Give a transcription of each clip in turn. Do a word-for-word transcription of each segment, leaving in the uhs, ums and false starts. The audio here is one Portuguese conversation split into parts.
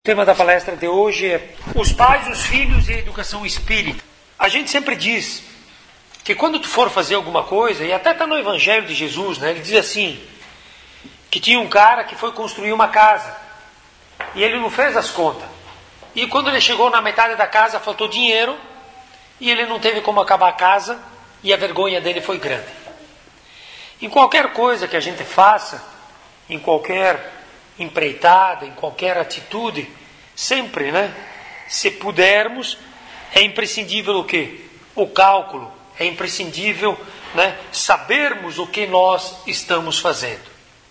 O tema da palestra de hoje é os pais, os filhos e a educação espírita. A gente sempre diz que quando tu for fazer alguma coisa, e até está no Evangelho de Jesus, né, ele diz assim, que tinha um cara que foi construir uma casa, e ele não fez as contas. E quando ele chegou na metade da casa, faltou dinheiro, e ele não teve como acabar a casa, e a vergonha dele foi grande. Em qualquer coisa que a gente faça, em qualquer empreitada, em qualquer atitude, sempre, né? Se pudermos, é imprescindível o quê? O cálculo. É imprescindível, né, sabermos o que nós estamos fazendo.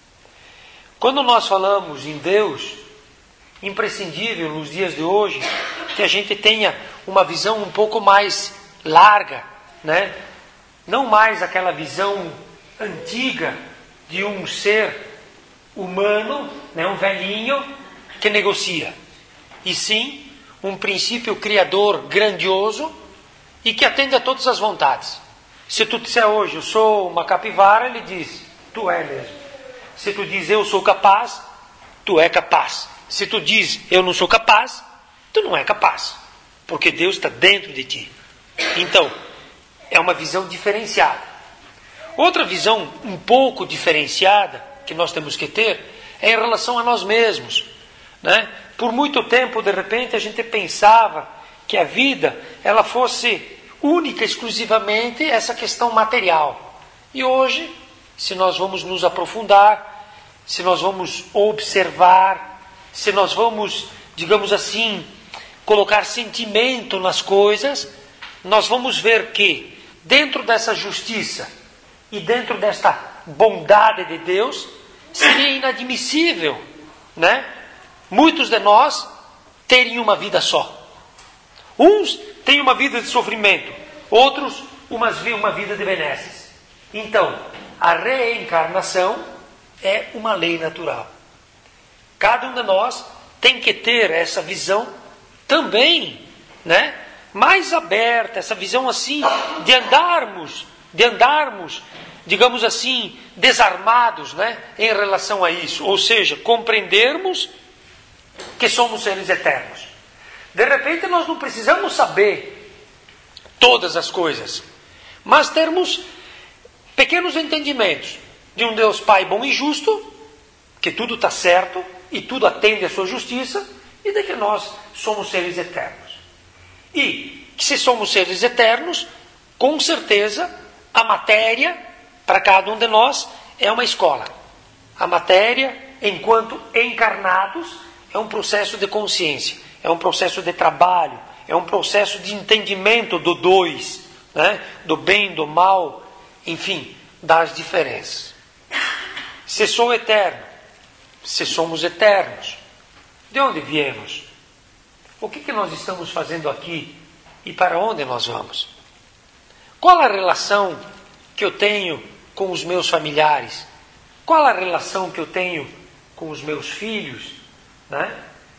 Quando nós falamos em Deus, imprescindível nos dias de hoje que a gente tenha uma visão um pouco mais larga, né? Não mais aquela visão antiga de um ser humano, né, um velhinho que negocia, e sim um princípio criador grandioso e que atende a todas as vontades. Se tu disser hoje, eu sou uma capivara, ele diz, tu é mesmo. Se tu diz, eu sou capaz, tu é capaz. Se tu diz, eu não sou capaz, tu não é capaz, porque Deus está dentro de ti. Então, é uma visão diferenciada. Outra visão um pouco diferenciada que nós temos que ter é em relação a nós mesmos, né? Por muito tempo, de repente, a gente pensava que a vida ela fosse única, exclusivamente essa questão material. E hoje, se nós vamos nos aprofundar, se nós vamos observar, se nós vamos, digamos assim, colocar sentimento nas coisas, nós vamos ver que dentro dessa justiça e dentro desta bondade de Deus, seria inadmissível, né, muitos de nós terem uma vida só. Uns têm uma vida de sofrimento, outros uma, uma vida de benesses. Então, a reencarnação é uma lei natural. Cada um de nós tem que ter essa visão também, né, mais aberta, essa visão assim de andarmos, de andarmos, digamos assim, desarmados, né, em relação a isso. Ou seja, compreendermos que somos seres eternos. De repente nós não precisamos saber todas as coisas, mas termos pequenos entendimentos de um Deus Pai bom e justo, que tudo está certo e tudo atende à sua justiça, e de que nós somos seres eternos. E que se somos seres eternos, com certeza a matéria para cada um de nós é uma escola. A matéria, enquanto encarnados, é um processo de consciência, é um processo de trabalho, é um processo de entendimento do dois, né? Do bem, do mal, enfim, das diferenças. Se sou eterno, se somos eternos, de onde viemos? O que, que nós estamos fazendo aqui e para onde nós vamos? Qual a relação que eu tenho com os meus familiares? Qual a relação que eu tenho com os meus filhos? Né?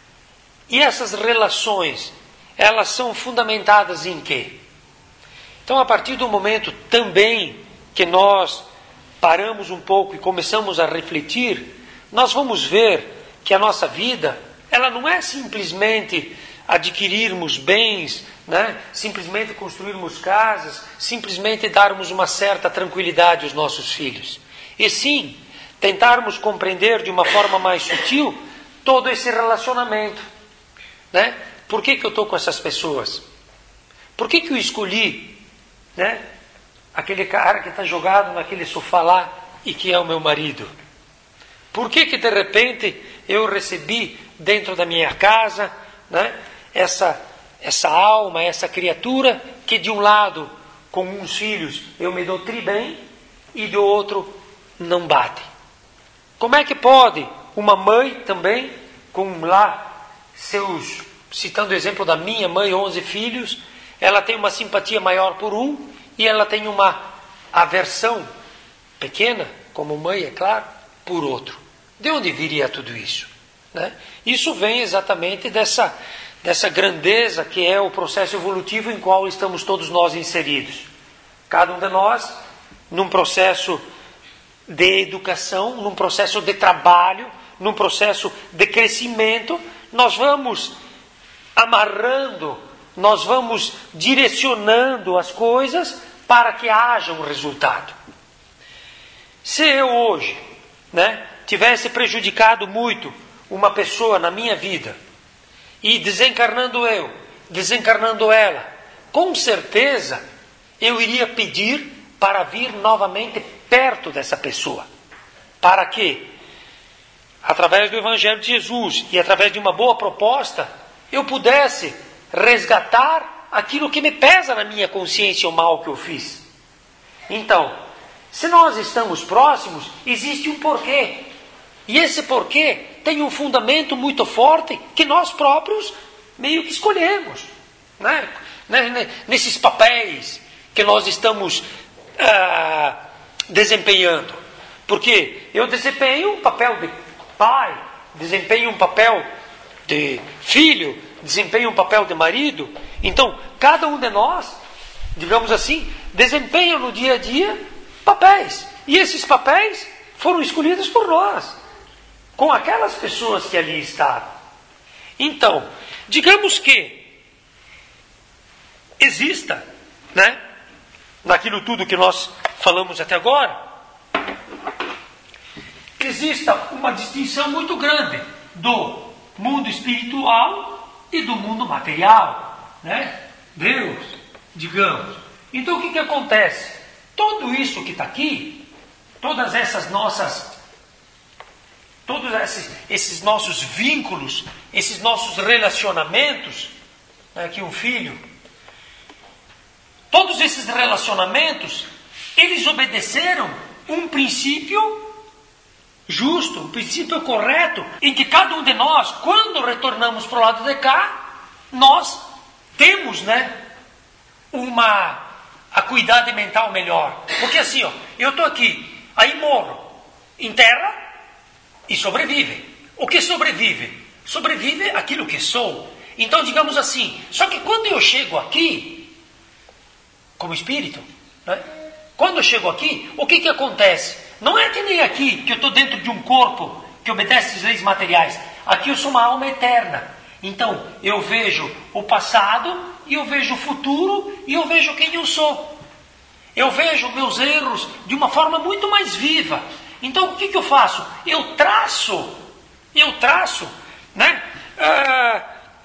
E essas relações, elas são fundamentadas em quê? Então, a partir do momento também que nós paramos um pouco e começamos a refletir, nós vamos ver que a nossa vida, ela não é simplesmente adquirirmos bens, né? Simplesmente construirmos casas, simplesmente darmos uma certa tranquilidade aos nossos filhos. E sim, tentarmos compreender de uma forma mais sutil todo esse relacionamento, né? Por que que eu estou com essas pessoas? Por que que eu escolhi, né, aquele cara que está jogado naquele sofá lá e que é o meu marido? Por que que de repente eu recebi dentro da minha casa, né, essa, essa alma, essa criatura que de um lado, com uns filhos, eu me dou tri bem e do outro não bate? Como é que pode uma mãe também, com lá seus, citando o exemplo da minha mãe, onze filhos, ela tem uma simpatia maior por um e ela tem uma aversão pequena, como mãe, é claro, por outro? De onde viria tudo isso? Né? Isso vem exatamente dessa, dessa grandeza que é o processo evolutivo em qual estamos todos nós inseridos. Cada um de nós num processo de educação, num processo de trabalho, num processo de crescimento, nós vamos amarrando, nós vamos direcionando as coisas para que haja um resultado. Se eu hoje, né, tivesse prejudicado muito uma pessoa na minha vida, e desencarnando eu, desencarnando ela, com certeza eu iria pedir para vir novamente perto dessa pessoa. Para que, através do Evangelho de Jesus e através de uma boa proposta, eu pudesse resgatar aquilo que me pesa na minha consciência, o mal que eu fiz. Então, se nós estamos próximos, existe um porquê. E esse porquê tem um fundamento muito forte que nós próprios meio que escolhemos, né? Nesses papéis que nós estamos ah, desempenhando. Porque eu desempenho um papel de pai, desempenho um papel de filho, desempenho um papel de marido. Então, cada um de nós, digamos assim, desempenha no dia a dia papéis. E esses papéis foram escolhidos por nós, com aquelas pessoas que ali estavam. Então, digamos que exista, né, naquilo tudo que nós falamos até agora, exista uma distinção muito grande do mundo espiritual e do mundo material, né? Deus, digamos. Então o que que acontece? Tudo isso que está aqui, todas essas nossas, todos esses, esses nossos vínculos, esses nossos relacionamentos, né, aqui um filho, todos esses relacionamentos, eles obedeceram um princípio justo, um princípio correto, em que cada um de nós, quando retornamos para o lado de cá, nós temos, né, uma acuidade mental melhor. Porque assim, ó, eu estou aqui, aí morro, enterra e sobrevive. O que sobrevive? Sobrevive aquilo que sou. Então, digamos assim, só que quando eu chego aqui, como espírito, né, quando eu chego aqui, o que que acontece? Não é que nem aqui, que eu estou dentro de um corpo que obedece às leis materiais. Aqui eu sou uma alma eterna. Então, eu vejo o passado, e eu vejo o futuro, e eu vejo quem eu sou. Eu vejo meus erros de uma forma muito mais viva. Então, o que que eu faço? Eu traço, eu traço, né, ah,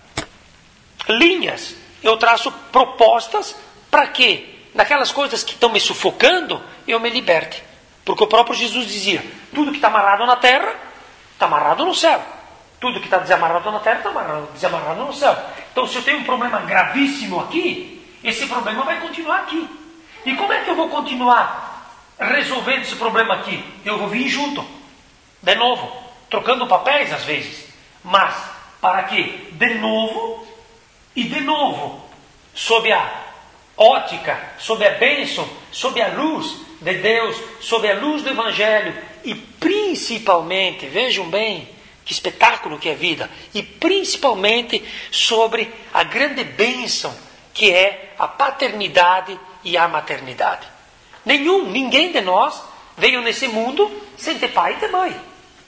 linhas, eu traço propostas para que, naquelas coisas que estão me sufocando, eu me liberte. Porque o próprio Jesus dizia, tudo que está amarrado na terra, está amarrado no céu. Tudo que está desamarrado na terra, está amarrado, desamarrado no céu. Então, se eu tenho um problema gravíssimo aqui, esse problema vai continuar aqui. E como é que eu vou continuar resolvendo esse problema aqui? Eu vou vir junto, de novo, trocando papéis às vezes. Mas, para que, de novo, e de novo, sob a ótica, sob a bênção, sob a luz de Deus, sob a luz do Evangelho, e principalmente, vejam bem, que espetáculo que é a vida, e principalmente sobre a grande bênção que é a paternidade e a maternidade. Nenhum, ninguém de nós veio nesse mundo sem ter pai e ter mãe.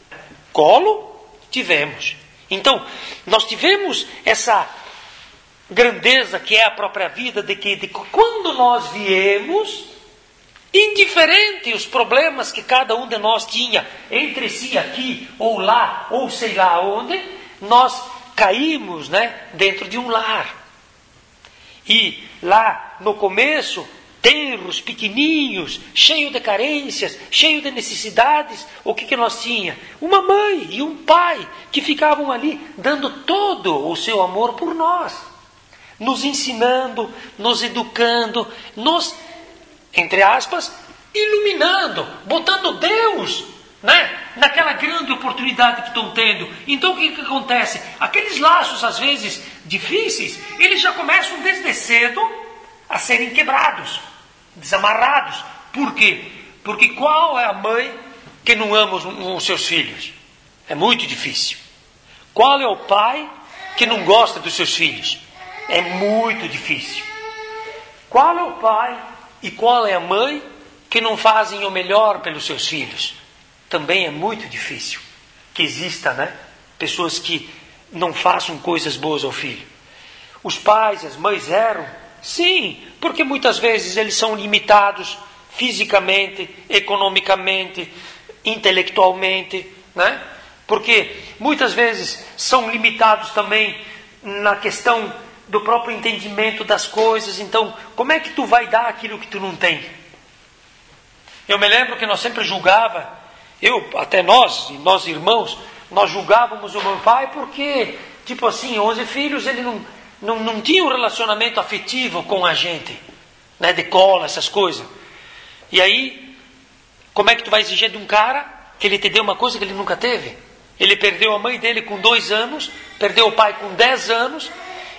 Colo tivemos. Então, nós tivemos essa grandeza que é a própria vida, de que de quando nós viemos, indiferente os problemas que cada um de nós tinha entre si aqui ou lá, ou sei lá onde, nós caímos, né, dentro de um lar. E lá no começo, tenros, pequeninhos, cheio de carências, cheio de necessidades, o que que nós tinha? Uma mãe e um pai que ficavam ali dando todo o seu amor por nós, nos ensinando, nos educando, nos, entre aspas, iluminando, botando Deus, né, naquela grande oportunidade que estão tendo. Então o que, que acontece? Aqueles laços, às vezes, difíceis, eles já começam desde cedo a serem quebrados, desamarrados. Por quê? Porque qual é a mãe que não ama os, os seus filhos? É muito difícil. Qual é o pai que não gosta dos seus filhos? É muito difícil. Qual é o pai e qual é a mãe que não fazem o melhor pelos seus filhos? Também é muito difícil. Que exista, né, pessoas que não façam coisas boas ao filho. Os pais, as mães erram? Sim, porque muitas vezes eles são limitados fisicamente, economicamente, intelectualmente, né? Porque muitas vezes são limitados também na questão do próprio entendimento das coisas. Então, como é que tu vai dar aquilo que tu não tem? Eu me lembro que nós sempre julgava, eu, até nós, nós irmãos, nós julgávamos o meu pai porque, tipo assim, onze filhos, ele não, não, não tinha um relacionamento afetivo com a gente, né, de cola, essas coisas. E aí, como é que tu vai exigir de um cara que ele te deu uma coisa que ele nunca teve? Ele perdeu a mãe dele com dois anos, perdeu o pai com dez anos,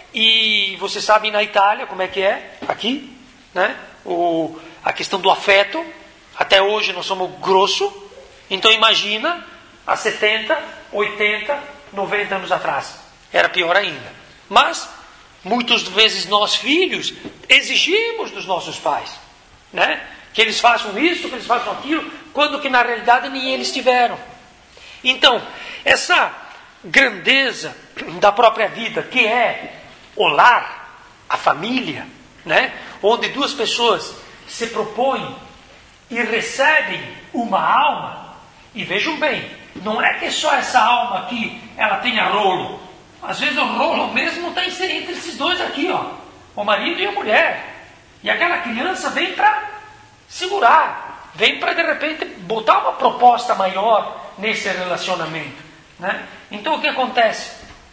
e você sabe na Itália como é que é, aqui, né? O, a questão do afeto, até hoje nós somos grosso, então imagina há setenta, oitenta, noventa anos atrás, era pior ainda. Mas, muitas vezes nós filhos exigimos dos nossos pais, né? Que eles façam isso, que eles façam aquilo, quando que na realidade nem eles tiveram. Então, essa grandeza da própria vida, que é o lar, a família, né? Onde duas pessoas se propõem e recebem uma alma, e vejam bem, não é que só essa alma aqui, ela tenha rolo. Às vezes o rolo mesmo está entre esses dois aqui, ó, o marido e a mulher. E aquela criança vem para segurar, vem para de repente botar uma proposta maior nesse relacionamento, né? Então o que acontece?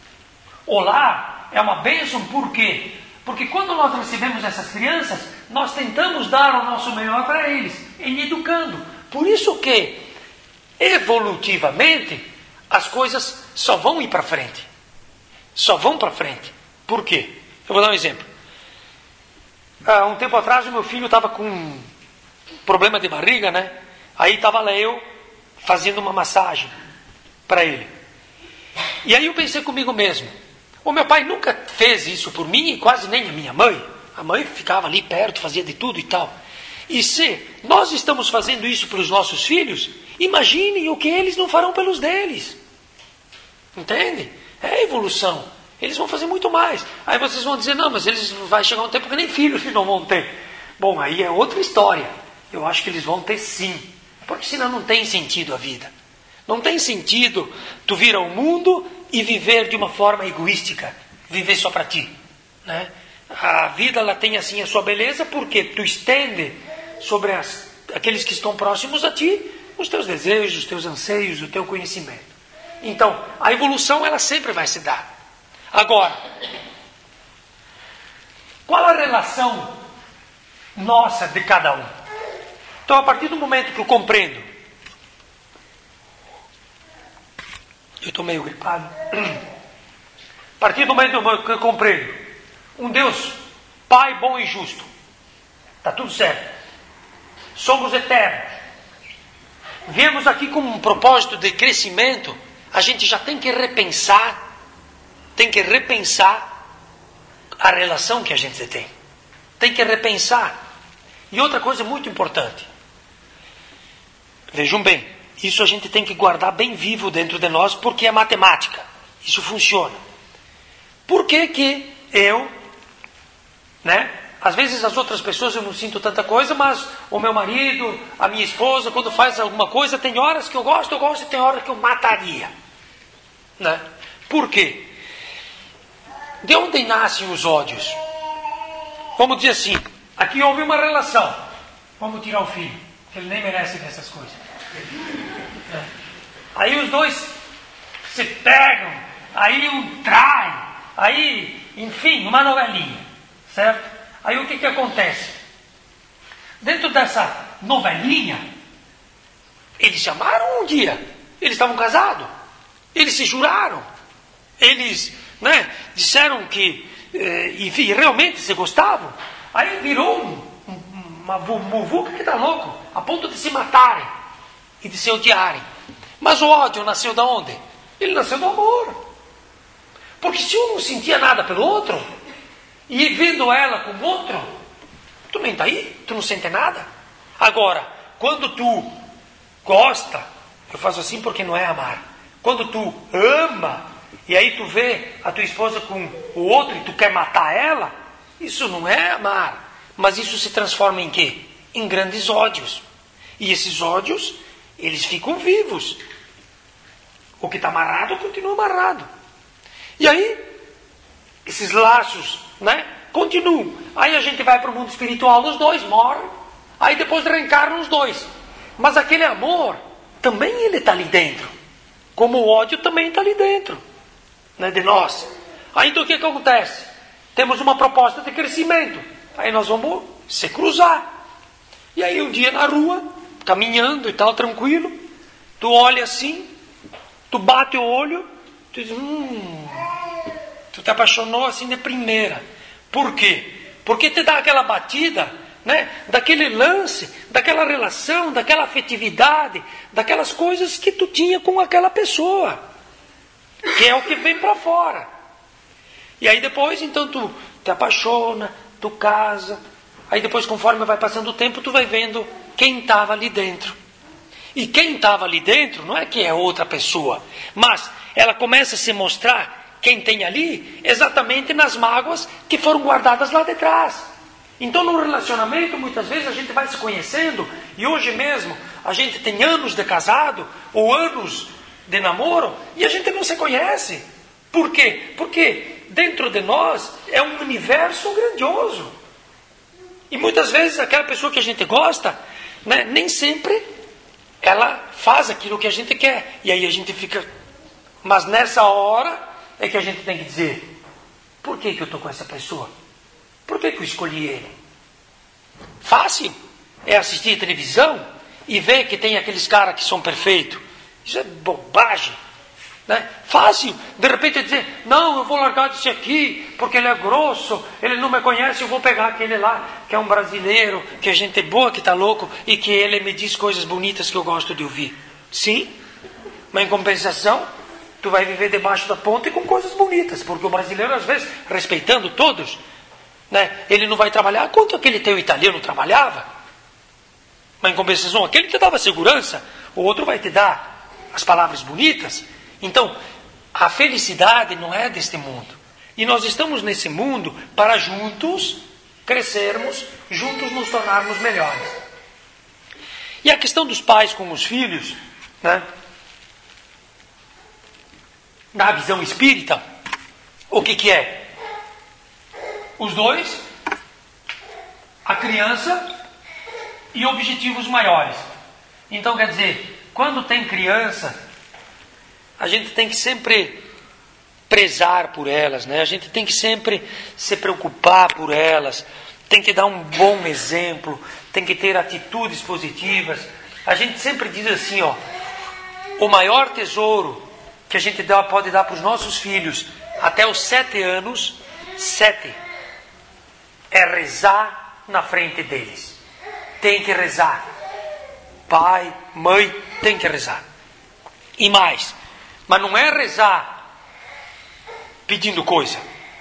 O lar é uma bênção, por quê? Porque quando nós recebemos essas crianças, nós tentamos dar o nosso melhor para eles, em educando. Por isso que, evolutivamente, as coisas só vão ir para frente. Só vão para frente. Por quê? Eu vou dar um exemplo. Há um tempo atrás, o meu filho estava com problema de barriga, né? Aí estava lá eu fazendo uma massagem para ele. E aí eu pensei comigo mesmo, o meu pai nunca fez isso por mim, e quase nem a minha mãe. A mãe ficava ali perto, fazia de tudo e tal. E se nós estamos fazendo isso para os nossos filhos, imaginem o que eles não farão pelos deles. Entende? É evolução. Eles vão fazer muito mais. Aí vocês vão dizer, não, mas eles vai chegar um tempo que nem filhos não vão ter. Bom, aí é outra história. Eu acho que eles vão ter sim. Porque senão não tem sentido a vida. Não tem sentido tu vir ao mundo e viver de uma forma egoística. Viver só para ti, né? A vida, ela tem assim a sua beleza porque tu estende sobre as, aqueles que estão próximos a ti os teus desejos, os teus anseios, o teu conhecimento. Então, a evolução, ela sempre vai se dar. Agora, qual a relação nossa de cada um? Então, a partir do momento que eu compreendo, eu estou meio gripado, a partir do momento que eu compreendo, um Deus, Pai bom e justo, está tudo certo, somos eternos, viemos aqui com um propósito de crescimento, a gente já tem que repensar, tem que repensar a relação que a gente tem, tem que repensar. E outra coisa muito importante, vejam bem, isso a gente tem que guardar bem vivo dentro de nós, porque é matemática, isso funciona. Por que que eu, né? Às vezes as outras pessoas eu não sinto tanta coisa, mas o meu marido, a minha esposa, quando faz alguma coisa, tem horas que eu gosto, eu gosto, e tem horas que eu mataria, né? Por quê? De onde nascem os ódios? Vamos dizer assim, aqui houve uma relação, vamos tirar o filho, que ele nem merece dessas coisas. É. Aí os dois se pegam, aí um trai, aí, enfim, uma novelinha, certo? Aí o que que acontece? Dentro dessa novelinha, eles se amaram um dia, eles estavam casados, eles se juraram, eles, né, disseram que, eh, enfim, realmente se gostavam. Aí virou um, um, uma muvuca que está louco, a ponto de se matarem e de se odiarem. Mas o ódio nasceu de onde? Ele nasceu do amor. Porque se um não sentia nada pelo outro, e vendo ela com outro, tu nem está aí, tu não sente nada. Agora, quando tu gosta, eu faço assim porque não é amar, quando tu ama, e aí tu vê a tua esposa com o outro e tu quer matar ela, isso não é amar. Mas isso se transforma em quê? Em grandes ódios. E esses ódios, eles ficam vivos. O que está amarrado, continua amarrado. E aí, esses laços, né, continuam. Aí a gente vai para o mundo espiritual, os dois morrem. Aí depois reencarnam os dois. Mas aquele amor, também ele está ali dentro. Como o ódio também está ali dentro, né, de nós. Aí então o que, que acontece? Temos uma proposta de crescimento. Aí nós vamos se cruzar. E aí um dia na rua, caminhando e tal, tranquilo, tu olha assim, tu bate o olho, tu diz, hum, tu te apaixonou assim de primeira. Por quê? Porque te dá aquela batida, né, daquele lance, daquela relação, daquela afetividade, daquelas coisas que tu tinha com aquela pessoa, que é o que vem para fora. E aí depois, então, tu te apaixona, tu casa, aí depois, conforme vai passando o tempo, tu vai vendo quem estava ali dentro. E quem estava ali dentro não é que é outra pessoa, mas ela começa a se mostrar quem tem ali exatamente nas mágoas que foram guardadas lá de trás. Então, no relacionamento, muitas vezes a gente vai se conhecendo, e hoje mesmo a gente tem anos de casado, ou anos de namoro, e a gente não se conhece. Por quê? Porque dentro de nós é um universo grandioso. E muitas vezes aquela pessoa que a gente gosta, né, nem sempre ela faz aquilo que a gente quer. E aí a gente fica... Mas nessa hora é que a gente tem que dizer, por que, que eu estou com essa pessoa? Por que, que eu escolhi ele? Fácil é assistir televisão e ver que tem aqueles caras que são perfeitos. Isso é bobagem. Né? Fácil, de repente dizer, não, eu vou largar desse aqui, porque ele é grosso, ele não me conhece, eu vou pegar aquele lá, que é um brasileiro, que é gente boa, que está louco, e que ele me diz coisas bonitas que eu gosto de ouvir. Sim, mas em compensação, tu vai viver debaixo da ponte com coisas bonitas, porque o brasileiro, às vezes, respeitando todos, né, ele não vai trabalhar quanto aquele teu italiano trabalhava. Mas em compensação, aquele te dava segurança, o outro vai te dar as palavras bonitas. Então, a felicidade não é deste mundo. E nós estamos nesse mundo para juntos crescermos, juntos nos tornarmos melhores. E a questão dos pais com os filhos, né? Na visão espírita, o que, que é? Os dois, a criança e objetivos maiores. Então, quer dizer, quando tem criança, a gente tem que sempre prezar por elas, né? A gente tem que sempre se preocupar por elas, tem que dar um bom exemplo, tem que ter atitudes positivas. A gente sempre diz assim, ó, o maior tesouro que a gente dá, pode dar para os nossos filhos até os sete anos, sete, é rezar na frente deles. Tem que rezar. Pai, mãe, tem que rezar. E mais, mas não é rezar pedindo coisa.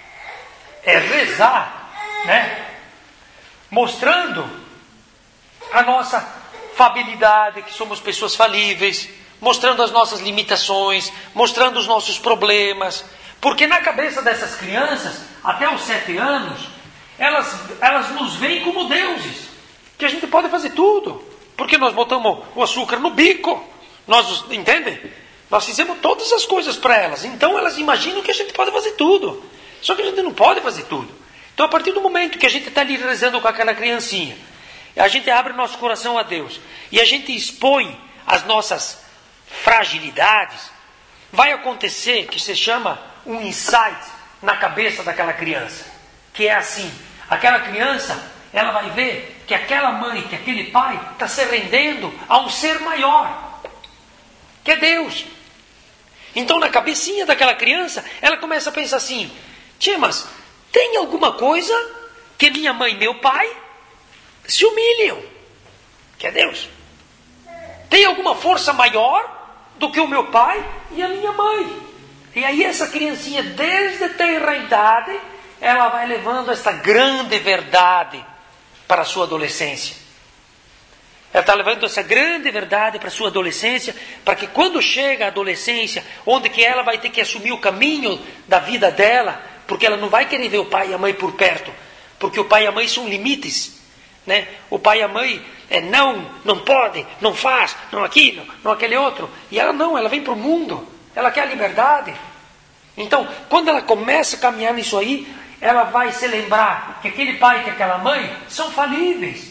É rezar, né, mostrando a nossa fabilidade, que somos pessoas falíveis, mostrando as nossas limitações, mostrando os nossos problemas. Porque na cabeça dessas crianças, até os sete anos, elas, elas nos veem como deuses, que a gente pode fazer tudo, porque nós botamos o açúcar no bico, nós, entendem? Nós fizemos todas as coisas para elas, então elas imaginam que a gente pode fazer tudo, só que a gente não pode fazer tudo. Então, a partir do momento que a gente está ali rezando com aquela criancinha, a gente abre o nosso coração a Deus, e a gente expõe as nossas fragilidades, vai acontecer que se chama um insight na cabeça daquela criança, que é assim, aquela criança, ela vai ver que aquela mãe, que aquele pai está se rendendo a um ser maior, que é Deus. Então, na cabecinha daquela criança, ela começa a pensar assim, tia, mas tem alguma coisa que minha mãe e meu pai se humilham, que é Deus. Tem alguma força maior do que o meu pai e a minha mãe. E aí essa criancinha, desde tenra idade, ela vai levando esta grande verdade para a sua adolescência. Ela está levando essa grande verdade para a sua adolescência, para que quando chega a adolescência, onde que ela vai ter que assumir o caminho da vida dela, porque ela não vai querer ver o pai e a mãe por perto, porque o pai e a mãe são limites, né? O pai e a mãe é não, não pode, não faz, não aquilo, não aquele outro. E ela não, ela vem para o mundo, ela quer a liberdade. Então, quando ela começa a caminhar nisso aí, ela vai se lembrar que aquele pai e aquela mãe são falíveis.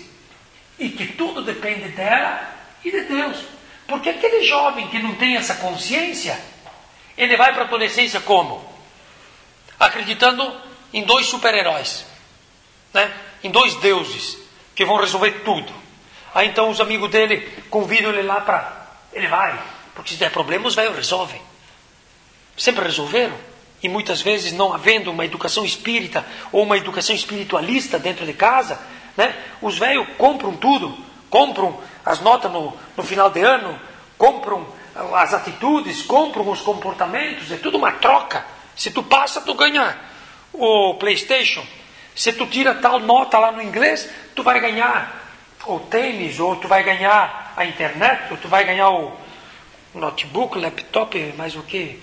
E que tudo depende dela e de Deus. Porque aquele jovem que não tem essa consciência, ele vai para a adolescência como? Acreditando em dois super-heróis, né? Em dois deuses que vão resolver tudo. Aí então os amigos dele convidam ele lá para... Ele vai, porque se der problema os velhos resolvem. Sempre resolveram. E muitas vezes não havendo uma educação espírita ou uma educação espiritualista dentro de casa, né? Os velhos compram tudo, compram as notas no, no final de ano, compram as atitudes, compram os comportamentos, é tudo uma troca. Se tu passa, tu ganha o PlayStation. Se tu tira tal nota lá no inglês, tu vai ganhar o tênis, ou tu vai ganhar a internet, ou tu vai ganhar o notebook, laptop, mais o que,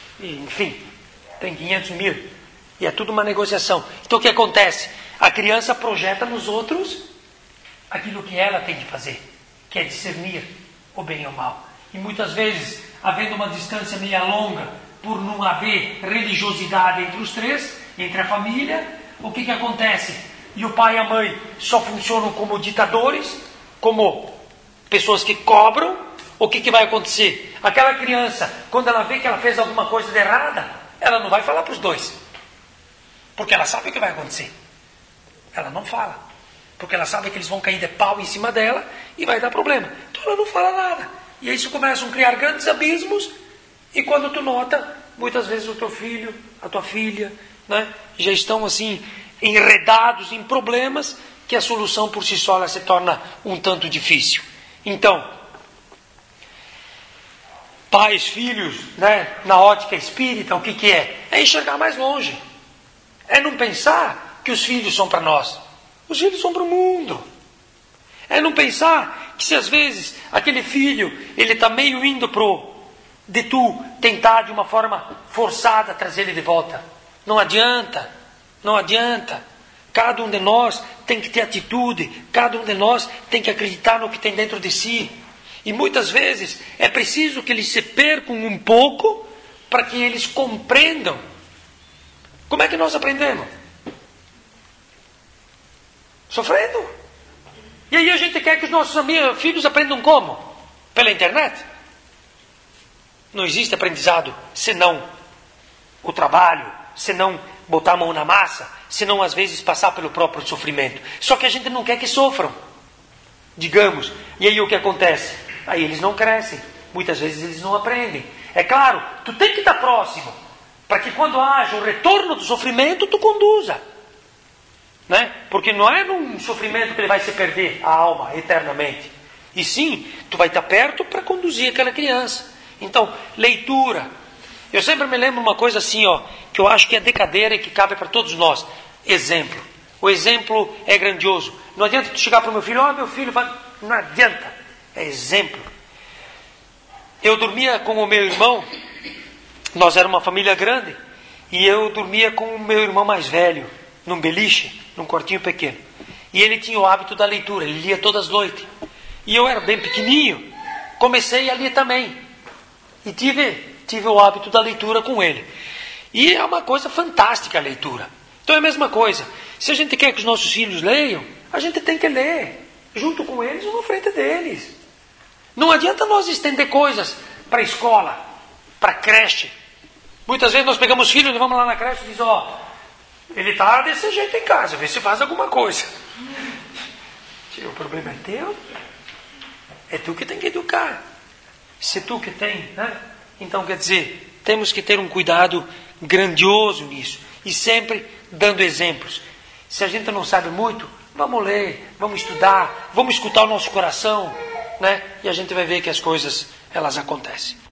enfim, tem quinhentos mil. E é tudo uma negociação. Então o que acontece? A criança projeta nos outros aquilo que ela tem que fazer, que é discernir o bem e o mal. E muitas vezes, havendo uma distância meia longa, por não haver religiosidade entre os três, entre a família, o que que acontece? E o pai e a mãe só funcionam como ditadores, como pessoas que cobram. O que que vai acontecer? Aquela criança, quando ela vê que ela fez alguma coisa de errada, ela não vai falar para os dois, porque ela sabe o que vai acontecer. Ela não fala, porque ela sabe que eles vão cair de pau em cima dela e vai dar problema. Então ela não fala nada. E aí isso começam a criar grandes abismos. E quando tu nota, muitas vezes o teu filho, a tua filha, né, já estão assim enredados em problemas que a solução por si só ela se torna um tanto difícil. Então, pais, filhos, né, na ótica espírita, o que que é? É enxergar mais longe. É não pensar que os filhos são para nós. Os filhos são para o mundo. É não pensar que se às vezes aquele filho, ele está meio indo pro de tu tentar de uma forma forçada trazer ele de volta. Não adianta. Não adianta. Cada um de nós tem que ter atitude. Cada um de nós tem que acreditar no que tem dentro de si. E muitas vezes é preciso que eles se percam um pouco para que eles compreendam. Como é que nós aprendemos? Sofrendo. E aí a gente quer que os nossos amigos, filhos aprendam como? Pela internet? Não existe aprendizado senão o trabalho, senão botar a mão na massa, senão às vezes passar pelo próprio sofrimento. Só que a gente não quer que sofram, digamos. E aí o que acontece? Aí eles não crescem, muitas vezes eles não aprendem. É claro, tu tem que estar próximo, para que quando haja o retorno do sofrimento, tu conduza. Né? Porque não é num sofrimento que ele vai se perder a alma eternamente. E sim, tu vai estar perto para conduzir aquela criança. Então, leitura. Eu sempre me lembro uma coisa assim, ó, que eu acho que é decadeira e que cabe para todos nós. Exemplo. O exemplo é grandioso. Não adianta tu chegar para o meu filho, ó, oh, meu filho, vai... não adianta. É exemplo. Eu dormia com o meu irmão, nós éramos uma família grande, e eu dormia com o meu irmão mais velho, num beliche, num quartinho pequeno. E ele tinha o hábito da leitura, ele lia todas as noites. E eu era bem pequenininho, comecei a ler também. E tive, tive o hábito da leitura com ele. E é uma coisa fantástica a leitura. Então é a mesma coisa. Se a gente quer que os nossos filhos leiam, a gente tem que ler, junto com eles ou na frente deles. Não adianta nós estender coisas para a escola, para a creche. Muitas vezes nós pegamos filhos e vamos lá na creche e dizemos, ó, ele está desse jeito em casa, vê se faz alguma coisa. O problema é teu. É tu que tem que educar. Se tu que tem, né? Então quer dizer, temos que ter um cuidado grandioso nisso. E sempre dando exemplos. Se a gente não sabe muito, vamos ler, vamos estudar, vamos escutar o nosso coração, né? E a gente vai ver que as coisas, elas acontecem.